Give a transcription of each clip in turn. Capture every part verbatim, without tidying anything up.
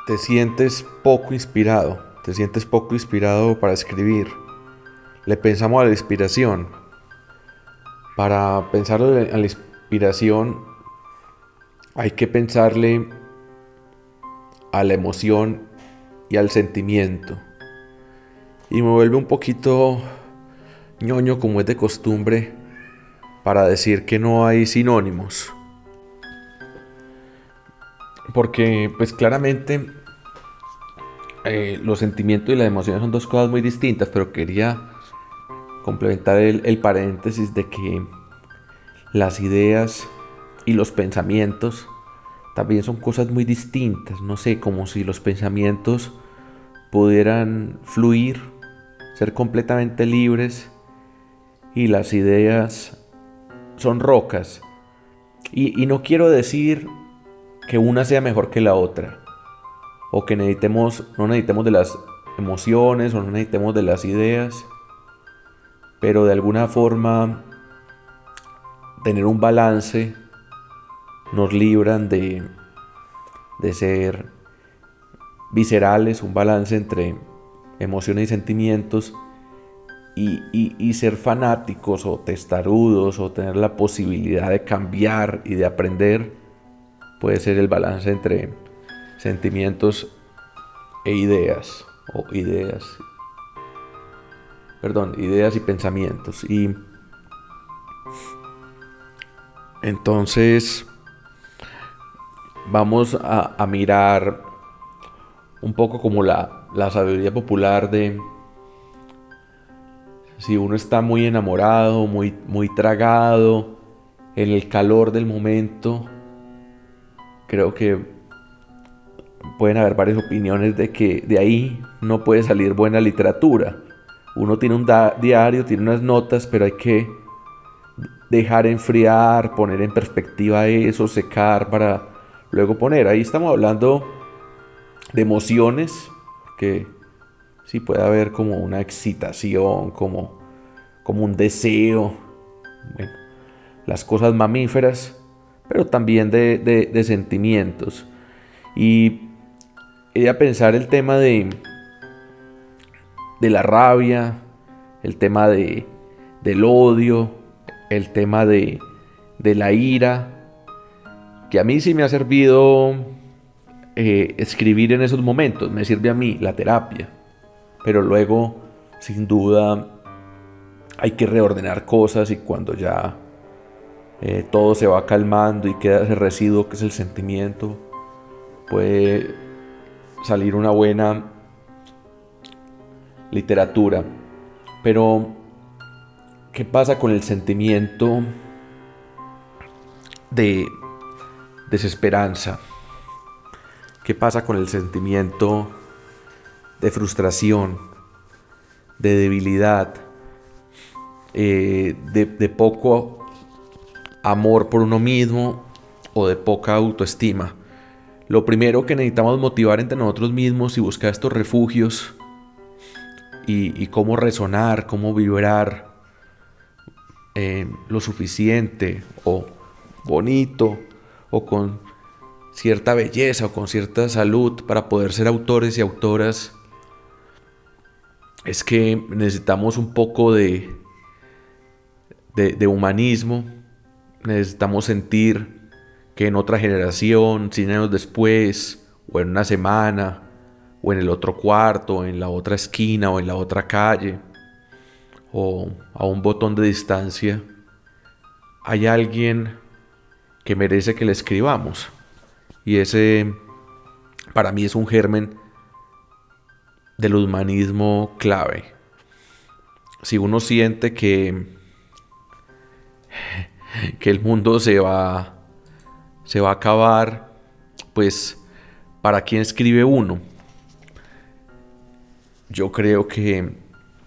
te sientes poco inspirado, te sientes poco inspirado para escribir. Le pensamos a la inspiración. Para pensar a la inspiración hay que pensarle a la emoción y al sentimiento. Y me vuelve un poquito ñoño, como es de costumbre, para decir que no hay sinónimos. Porque pues claramente eh, los sentimientos y las emociones son dos cosas muy distintas, pero quería complementar el, el paréntesis de que las ideas y los pensamientos también son cosas muy distintas. No sé, como si los pensamientos pudieran fluir, ser completamente libres, y las ideas son rocas. Y, y no quiero decir que una sea mejor que la otra, o que necesitemos, no necesitemos de las emociones o no necesitemos de las ideas, pero de alguna forma tener un balance nos libran de, de ser viscerales, un balance entre emociones y sentimientos, y, y, y ser fanáticos o testarudos o tener la posibilidad de cambiar y de aprender puede ser el balance entre sentimientos e ideas, o ideas, perdón, ideas y pensamientos. Y entonces vamos a, a mirar un poco como la, la sabiduría popular de si uno está muy enamorado, muy, muy tragado, en el calor del momento. Creo que pueden haber varias opiniones de que de ahí no puede salir buena literatura. Uno tiene un da- diario, tiene unas notas, pero hay que dejar enfriar, poner en perspectiva eso, secar para luego poner. Ahí estamos hablando de emociones, que sí puede haber como una excitación, como, como un deseo, bueno, las cosas mamíferas, pero también de, de, de sentimientos. Y quería pensar el tema de, de la rabia, el tema de, del odio, el tema de, de la ira, que a mí sí me ha servido eh, escribir en esos momentos, me sirve a mí la terapia, pero luego sin duda hay que reordenar cosas, y cuando ya eh, todo se va calmando y queda ese residuo que es el sentimiento, puede salir una buena literatura. Pero ¿qué pasa con el sentimiento de desesperanza? ¿Qué pasa con el sentimiento de frustración, de debilidad, eh, de, de poco amor por uno mismo o de poca autoestima? Lo primero que necesitamos motivar entre nosotros mismos y buscar estos refugios y, y cómo resonar, cómo vibrar eh, lo suficiente o bonito o con cierta belleza o con cierta salud para poder ser autores y autoras, es que necesitamos un poco de, de, de humanismo. Necesitamos sentir que en otra generación, cien años después, o en una semana, o en el otro cuarto, o en la otra esquina, o en la otra calle, o a un botón de distancia, hay alguien que merece que le escribamos. Y ese, para mí, es un germen del humanismo clave. Si uno siente que, que el mundo se va, se va a acabar, pues, ¿para quién escribe uno? Yo creo que,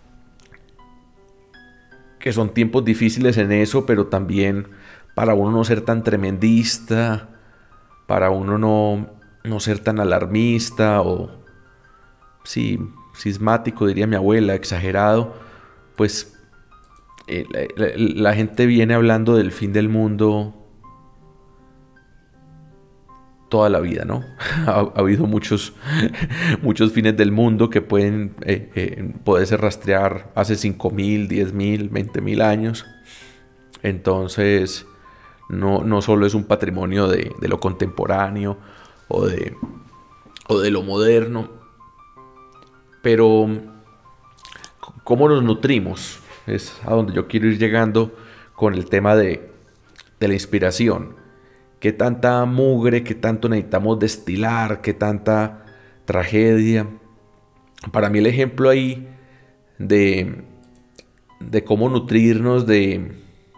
que son tiempos difíciles en eso, pero también para uno no ser tan tremendista, para uno no, no ser tan alarmista o, sí, sismático, diría mi abuela, exagerado. Pues eh, la, la, la gente viene hablando del fin del mundo toda la vida, ¿no? Ha, ha habido muchos, muchos fines del mundo que pueden eh, eh, poderse rastrear hace cinco mil, diez mil, veinte mil años. Entonces, no, no solo es un patrimonio de, de lo contemporáneo o de, o de lo moderno, pero ¿cómo nos nutrimos? Es a donde yo quiero ir llegando con el tema de, de la inspiración. ¿Qué tanta mugre, qué tanto necesitamos destilar, qué tanta tragedia? Para mí el ejemplo ahí de, de cómo nutrirnos de...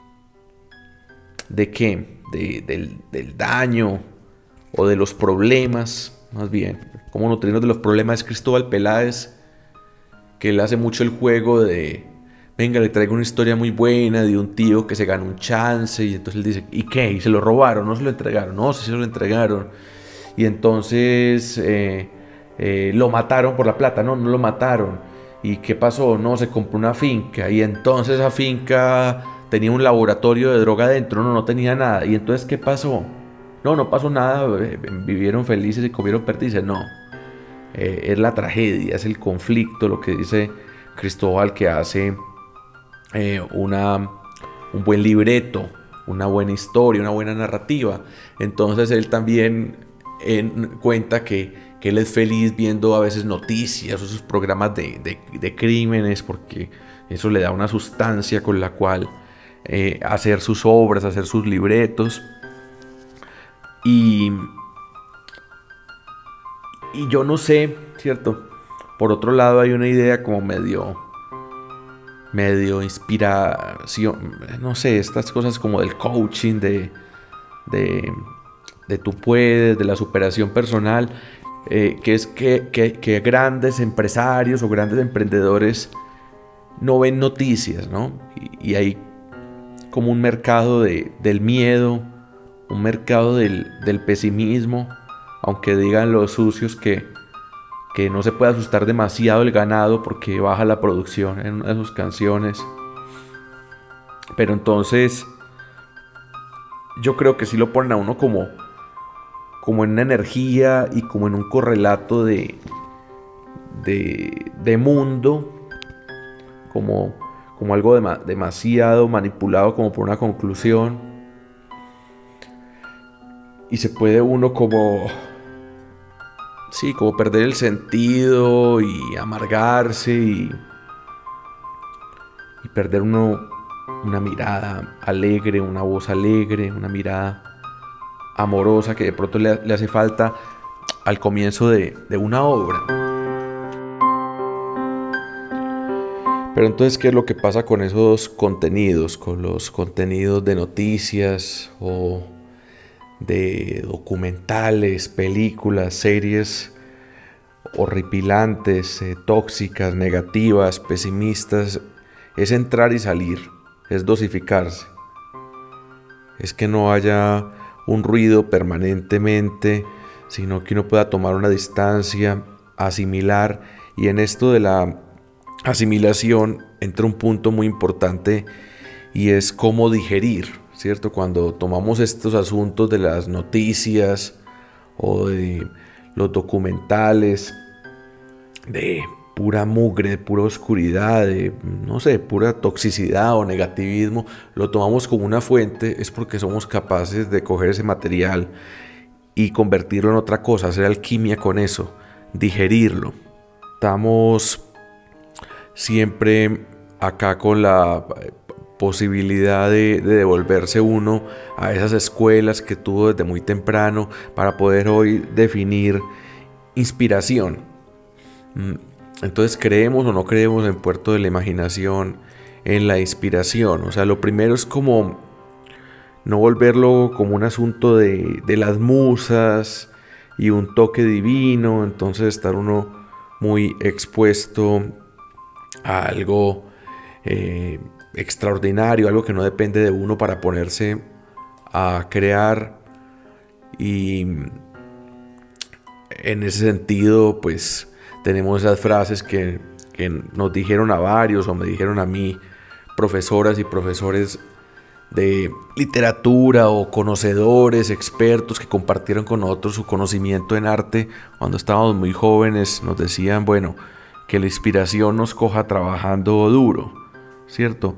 ¿De qué? De, del, del daño o de los problemas, más bien. Cómo nutrirnos de los problemas es Cristóbal Peláez, que él hace mucho el juego de... Venga, le traigo una historia muy buena de un tío que se ganó un chance. Y entonces él dice, ¿y qué? ¿Y se lo robaron? ¿No se lo entregaron? No, sí se lo entregaron. Y entonces eh, eh, lo mataron por la plata. No, no lo mataron. ¿Y qué pasó? No, se compró una finca. Y entonces esa finca tenía un laboratorio de droga adentro. No, no tenía nada. ¿Y entonces qué pasó? No, no pasó nada. Vivieron felices y comieron perdices. No. Eh, es la tragedia, es el conflicto, lo que dice Cristóbal, que hace... Eh, una, un buen libreto, una buena historia, una buena narrativa. Entonces él también en, cuenta que, que él es feliz viendo a veces noticias o esos programas de, de, de crímenes, porque eso le da una sustancia con la cual eh, hacer sus obras, hacer sus libretos. Y, y yo no sé, ¿cierto? Por otro lado hay una idea como medio... medio inspiración, no sé, estas cosas como del coaching, de, de, de tú puedes, de la superación personal, eh, que es que, que, que grandes empresarios o grandes emprendedores no ven noticias, ¿no? Y, y hay como un mercado de, del miedo, un mercado del, del pesimismo, aunque digan los sucios que que no se puede asustar demasiado el ganado porque baja la producción en una de sus canciones. Pero entonces yo creo que sí lo ponen a uno como, como en una energía y como en un correlato de, de, de mundo, como, como algo de, demasiado manipulado como por una conclusión. Y se puede uno como... Sí, como perder el sentido y amargarse y, y perder uno una mirada alegre, una voz alegre, una mirada amorosa que de pronto le, le hace falta al comienzo de, de una obra. Pero entonces, ¿qué es lo que pasa con esos contenidos? Con los contenidos de noticias o de documentales, películas, series horripilantes, eh, tóxicas, negativas, pesimistas. Es entrar y salir, es dosificarse, es que no haya un ruido permanentemente, sino que uno pueda tomar una distancia, asimilar. Y en esto de la asimilación entra un punto muy importante, y es cómo digerir, ¿cierto? Cuando tomamos estos asuntos de las noticias o de los documentales, de pura mugre, de pura oscuridad, de, no sé, pura toxicidad o negativismo, lo tomamos como una fuente, es porque somos capaces de coger ese material y convertirlo en otra cosa, hacer alquimia con eso, digerirlo. Estamos siempre acá con la posibilidad de, de devolverse uno a esas escuelas que tuvo desde muy temprano para poder hoy definir inspiración. Entonces, ¿creemos o no creemos en Puerto de la Imaginación, en la inspiración? O sea, lo primero es como no volverlo como un asunto de, de las musas y un toque divino, entonces estar uno muy expuesto a algo eh, extraordinario, algo que no depende de uno para ponerse a crear. Y en ese sentido, pues tenemos esas frases que, que nos dijeron a varios o me dijeron a mí profesoras y profesores de literatura o conocedores, expertos que compartieron con nosotros su conocimiento en arte cuando estábamos muy jóvenes, nos decían, bueno, que la inspiración nos coja trabajando duro, ¿cierto?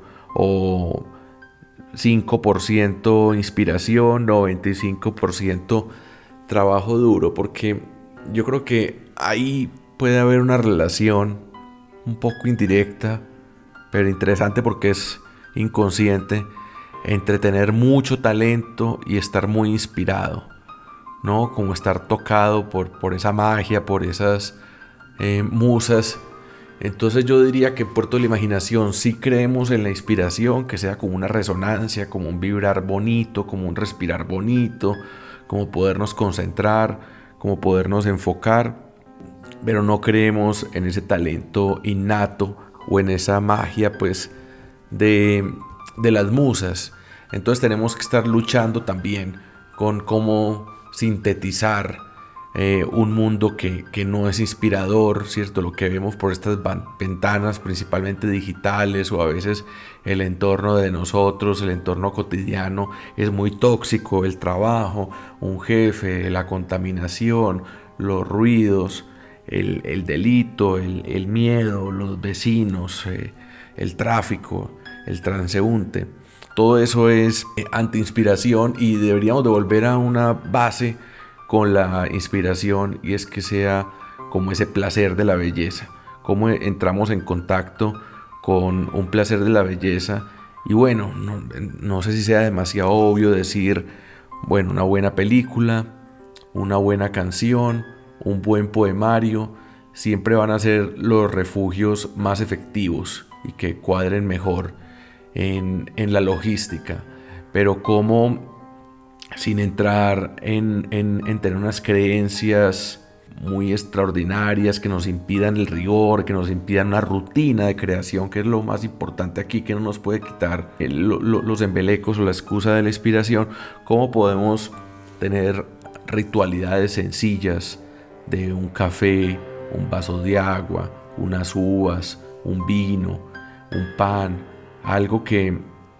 O cinco por ciento inspiración, noventa y cinco por ciento trabajo duro, porque yo creo que ahí puede haber una relación un poco indirecta, pero interesante porque es inconsciente, entre tener mucho talento y estar muy inspirado, ¿no? Como estar tocado por, por esa magia, por esas eh, musas. Entonces yo diría que en Puerto de la Imaginación sí creemos en la inspiración, que sea como una resonancia, como un vibrar bonito, como un respirar bonito, como podernos concentrar, como podernos enfocar, pero no creemos en ese talento innato o en esa magia pues de, de las musas. Entonces tenemos que estar luchando también con cómo sintetizar eh, un mundo que, que no es inspirador, ¿cierto? Lo que vemos por estas ventanas principalmente digitales, o a veces el entorno de nosotros, el entorno cotidiano es muy tóxico, el trabajo, un jefe, la contaminación, los ruidos, el, el delito, el, el miedo, los vecinos, eh, el tráfico, el transeúnte. Todo eso es eh, anti-inspiración, y deberíamos de volver a una base con la inspiración, y es que sea como ese placer de la belleza, cómo entramos en contacto con un placer de la belleza. Y bueno, no, no sé si sea demasiado obvio decir, bueno, una buena película, una buena canción, un buen poemario, siempre van a ser los refugios más efectivos y que cuadren mejor en, en la logística. Pero cómo, sin entrar en, en, en tener unas creencias muy extraordinarias que nos impidan el rigor, que nos impidan una rutina de creación, que es lo más importante aquí, que no nos puede quitar el, lo, los embelecos o la excusa de la inspiración, cómo podemos tener ritualidades sencillas de un café, un vaso de agua, unas uvas, un vino, un pan, algo que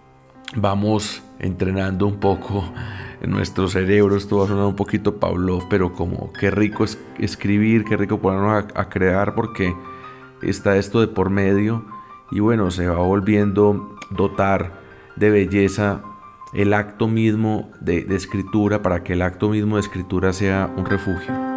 vamos entrenando un poco en nuestro cerebro. Esto va a sonar un poquito Pavlov, pero como qué rico es escribir, qué rico ponernos a, a crear, porque está esto de por medio, y bueno, se va volviendo dotar de belleza el acto mismo de, de escritura, para que el acto mismo de escritura sea un refugio.